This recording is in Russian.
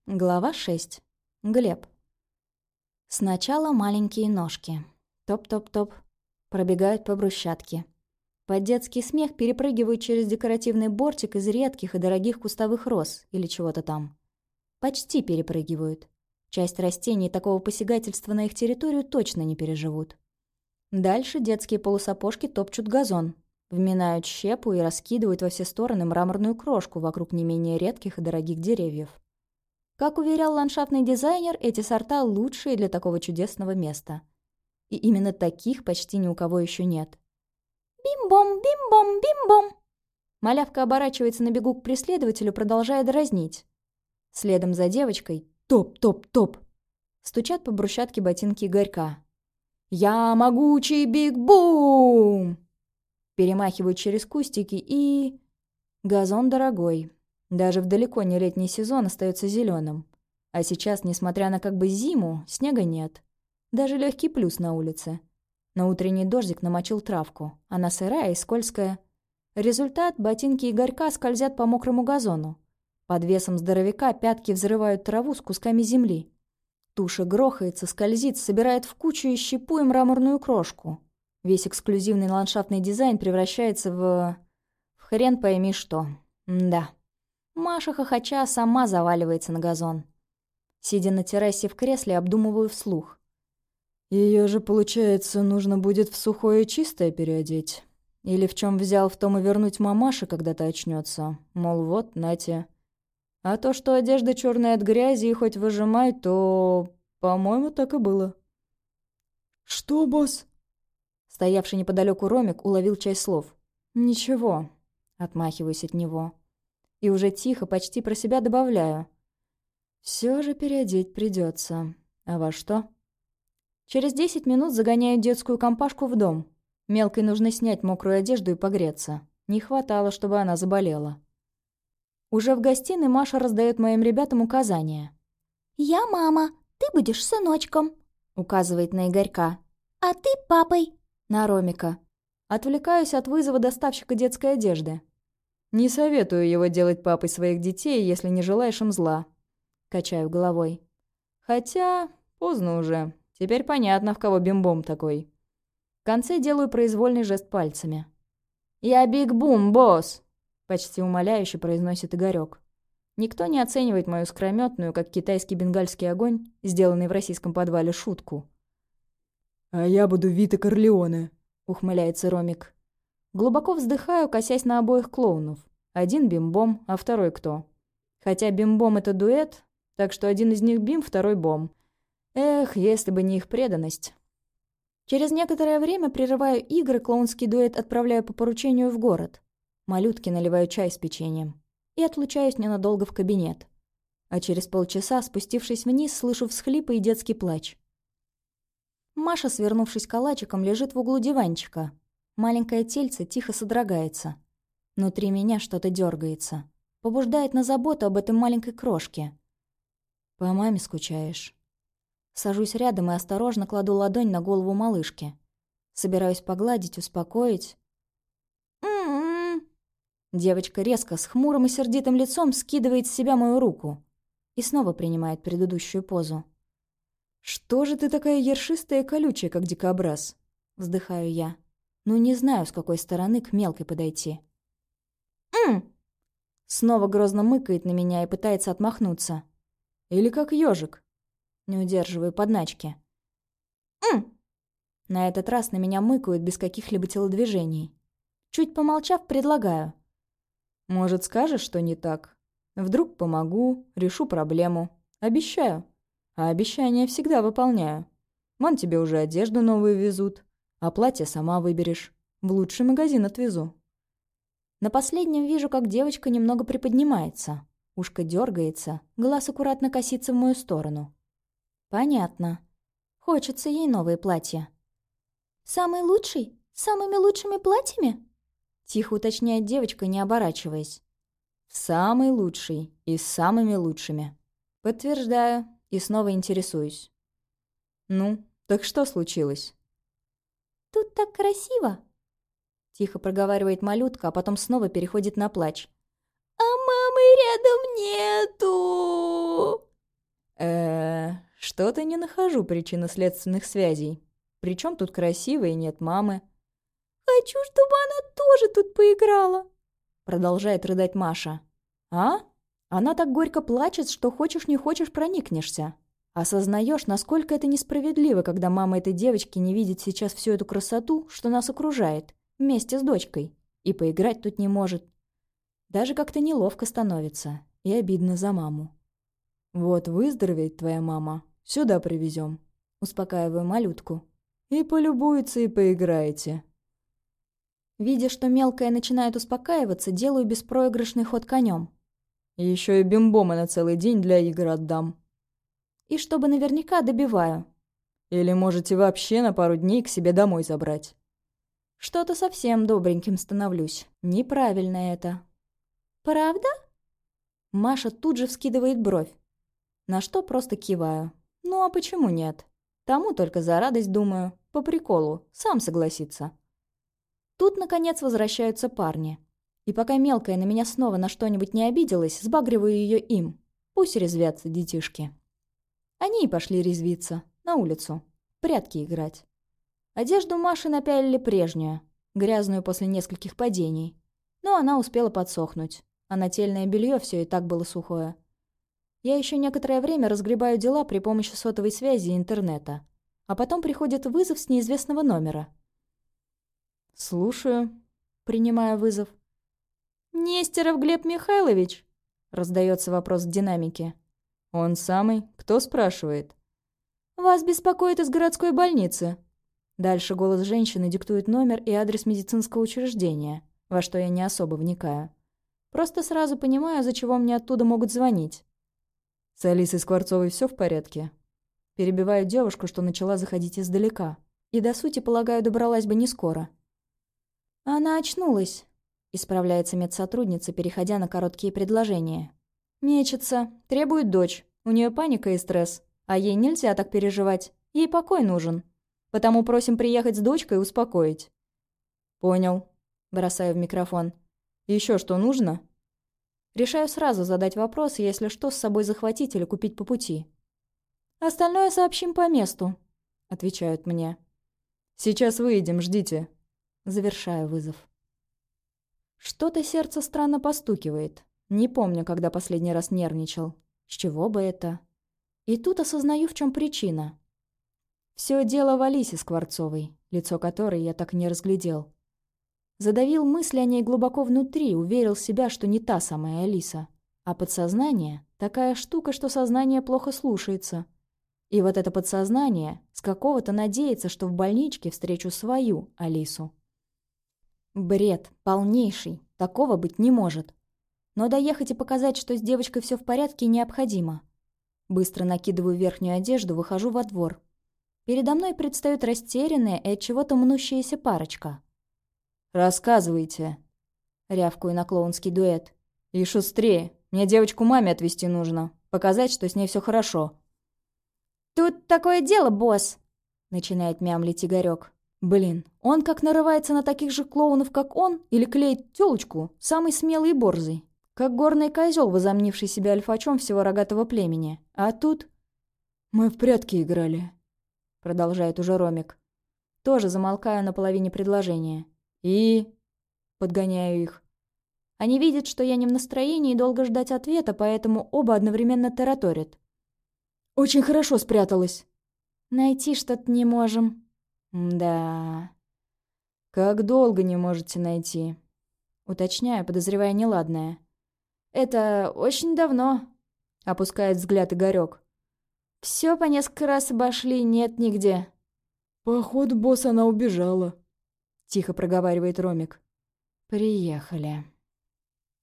Глава 6. Глеб. Сначала маленькие ножки. Топ-топ-топ. Пробегают по брусчатке. Под детский смех перепрыгивают через декоративный бортик из редких и дорогих кустовых роз или чего-то там. Почти перепрыгивают. Часть растений такого посягательства на их территорию точно не переживут. Дальше детские полусапожки топчут газон, вминают щепу и раскидывают во все стороны мраморную крошку вокруг не менее редких и дорогих деревьев. Как уверял ландшафтный дизайнер, эти сорта лучшие для такого чудесного места. И именно таких почти ни у кого еще нет. «Бим-бом, бим-бом, бим-бом!» Малявка оборачивается на бегу к преследователю, продолжая дразнить. Следом за девочкой топ-топ-топ стучат по брусчатке ботинки Игорька. «Я могучий биг-бум!» Перемахивают через кустики и... Газон дорогой. Даже в далеко не летний сезон остается зеленым. А сейчас, несмотря на как бы зиму, снега нет. Даже легкий плюс на улице. Но утренний дождик намочил травку. Она сырая и скользкая. Результат — ботинки Игорька скользят по мокрому газону. Под весом здоровяка пятки взрывают траву с кусками земли. Туша грохается, скользит, собирает в кучу и щепу и мраморную крошку. Весь эксклюзивный ландшафтный дизайн превращается в хрен пойми что. Да. Маша, хохоча, сама заваливается на газон. Сидя на террасе в кресле, обдумываю вслух. Ее же, получается, нужно будет в сухое и чистое переодеть. Или в чем взял, в том и вернуть мамаше, когда-то очнется. Мол, вот, нате. А то, что одежда черная от грязи и хоть выжимай, то, по-моему, так и было. «Что, босс?» Стоявший неподалеку Ромик уловил часть слов. «Ничего», — отмахиваюсь от него. И уже тихо, почти про себя добавляю. Все же переодеть придется. А во что? Через 10 минут загоняю детскую компашку в дом. Мелкой нужно снять мокрую одежду и погреться. Не хватало, чтобы она заболела. Уже в гостиной Маша раздает моим ребятам указания. «Я мама, ты будешь сыночком», — указывает на Игорька. «а ты папой». На Ромика. Отвлекаюсь от вызова доставщика детской одежды. «Не советую его делать папой своих детей, если не желаешь им зла». Качаю головой. Хотя поздно уже. Теперь понятно, в кого бим-бом такой. В конце делаю произвольный жест пальцами. «Я биг-бум, босс!» Почти умоляюще произносит Игорек. Никто не оценивает мою скрометную, как китайский бенгальский огонь, сделанный в российском подвале, шутку. «А я буду Вита Корлеоне», — ухмыляется Ромик. Глубоко вздыхаю, косясь на обоих клоунов. Один бим-бом, а второй кто? Хотя бим-бом — это дуэт, так что один из них бим, второй бом. Эх, если бы не их преданность. Через некоторое время прерываю игры, клоунский дуэт отправляю по поручению в город. Малютке наливаю чай с печеньем. И отлучаюсь ненадолго в кабинет. А через полчаса, спустившись вниз, слышу всхлипы и детский плач. Маша, свернувшись калачиком, лежит в углу диванчика. Маленькое тельце тихо содрогается. Внутри меня что-то дергается. Побуждает на заботу об этой маленькой крошке. «По маме скучаешь?» Сажусь рядом и осторожно кладу ладонь на голову малышки. Собираюсь погладить, успокоить. «М-м-м». Девочка резко, с хмурым и сердитым лицом скидывает с себя мою руку. И снова принимает предыдущую позу. «Что же ты такая ершистая и колючая, как дикобраз?» Вздыхаю я. Ну, не знаю, с какой стороны к мелкой подойти. «М!» Снова грозно мыкает на меня и пытается отмахнуться. Или как ежик. Не удерживаю подначки. «М!» На этот раз на меня мыкают без каких-либо телодвижений. Чуть помолчав, предлагаю. «Может, скажешь, что не так? Вдруг помогу, решу проблему. Обещаю. А обещания всегда выполняю. Вон тебе уже одежду новую везут. А платье сама выберешь. В лучший магазин отвезу». На последнем вижу, как девочка немного приподнимается. Ушко дергается, глаз аккуратно косится в мою сторону. Понятно. Хочется ей новые платья. «Самый лучший? С самыми лучшими платьями?» Тихо уточняет девочка, не оборачиваясь. «Самый лучший и с самыми лучшими». Подтверждаю и снова интересуюсь. «Ну, так что случилось?» «Тут так красиво!» Тихо проговаривает малютка, а потом снова переходит на плач. «А мамы рядом нету!» Что-то не нахожу причинно-следственных связей. Причем тут красивой и нет мамы. «Хочу, чтобы она тоже тут поиграла!» Продолжает рыдать Маша. А? Она так горько плачет, что хочешь не хочешь проникнешься. Осознаешь, насколько это несправедливо, когда мама этой девочки не видит сейчас всю эту красоту, что нас окружает, вместе с дочкой, и поиграть тут не может. Даже как-то неловко становится, и обидно за маму. «Вот выздоровеет твоя мама, сюда привезем», — успокаиваю малютку. «И полюбуется, и поиграете». Видя, что мелкая начинает успокаиваться, делаю беспроигрышный ход конем. «Еще и бимбомы на целый день для игр отдам». И чтобы наверняка добиваю. «Или можете вообще на пару дней к себе домой забрать». Что-то совсем добреньким становлюсь. Неправильно это. «Правда?» Маша тут же вскидывает бровь. На что просто киваю. Ну а почему нет? Тому только за радость думаю. По приколу. Сам согласится. Тут, наконец, возвращаются парни. И пока мелкая на меня снова на что-нибудь не обиделась, сбагриваю ее им. Пусть резвятся детишки. Они и пошли резвиться. На улицу. В прятки играть. Одежду Маши напялили прежнюю. Грязную после нескольких падений. Но она успела подсохнуть. А нательное белье все и так было сухое. Я еще некоторое время разгребаю дела при помощи сотовой связи и интернета. А потом приходит вызов с неизвестного номера. «Слушаю», — принимая вызов. «Нестеров Глеб Михайлович?» — раздается вопрос в динамике. «Он самый? Кто спрашивает?» «Вас беспокоит из городской больницы». Дальше голос женщины диктует номер и адрес медицинского учреждения, во что я не особо вникаю. Просто сразу понимаю, за чего мне оттуда могут звонить. «С Алисой Скворцовой все в порядке?» Перебиваю девушку, что начала заходить издалека. И до сути, полагаю, добралась бы не скоро. «Она очнулась», — исправляется медсотрудница, переходя на короткие предложения. «Мечется, требует дочь, у нее паника и стресс, а ей нельзя так переживать, ей покой нужен. Потому просим приехать с дочкой и успокоить». «Понял», — бросаю в микрофон. «Еще что нужно?» Решаю сразу задать вопрос, если что, с собой захватить или купить по пути. «Остальное сообщим по месту», — отвечают мне. «Сейчас выйдем, ждите». Завершаю вызов. Что-то сердце странно постукивает. Не помню, когда последний раз нервничал. С чего бы это? И тут осознаю, в чем причина. Все дело в Алисе Скворцовой, лицо которой я так и не разглядел. Задавил мысли о ней глубоко внутри, уверил себя, что не та самая Алиса. А подсознание — такая штука, что сознание плохо слушается. И вот это подсознание с какого-то надеется, что в больничке встречу свою Алису. Бред, полнейший, такого быть не может. Но доехать и показать, что с девочкой все в порядке, необходимо. Быстро накидываю верхнюю одежду, выхожу во двор. Передо мной предстает растерянная и от чего-то мнущаяся парочка. «Рассказывайте», — рявкую на клоунский дуэт. «И шустрее, мне девочку маме отвезти нужно, показать, что с ней все хорошо». «Тут такое дело, босс», — начинает мямлить Игорёк. Блин, он как нарывается на таких же клоунов, как он, или клеит тёлочку, самый смелый и борзый. Как горный козел, возомнивший себя альфачом всего рогатого племени. А тут... «Мы в прятки играли», — продолжает уже Ромик. Тоже замолкаю на половине предложения. «И...» — подгоняю их. Они видят, что я не в настроении долго ждать ответа, поэтому оба одновременно тараторят. «Очень хорошо спряталась». «Найти что-то не можем». «Да...» «Как долго не можете найти?» Уточняю, подозревая неладное. «Это очень давно», — опускает взгляд Игорёк. «Все по несколько раз обошли, нет нигде». «Походу, босс, она убежала», — тихо проговаривает Ромик. «Приехали».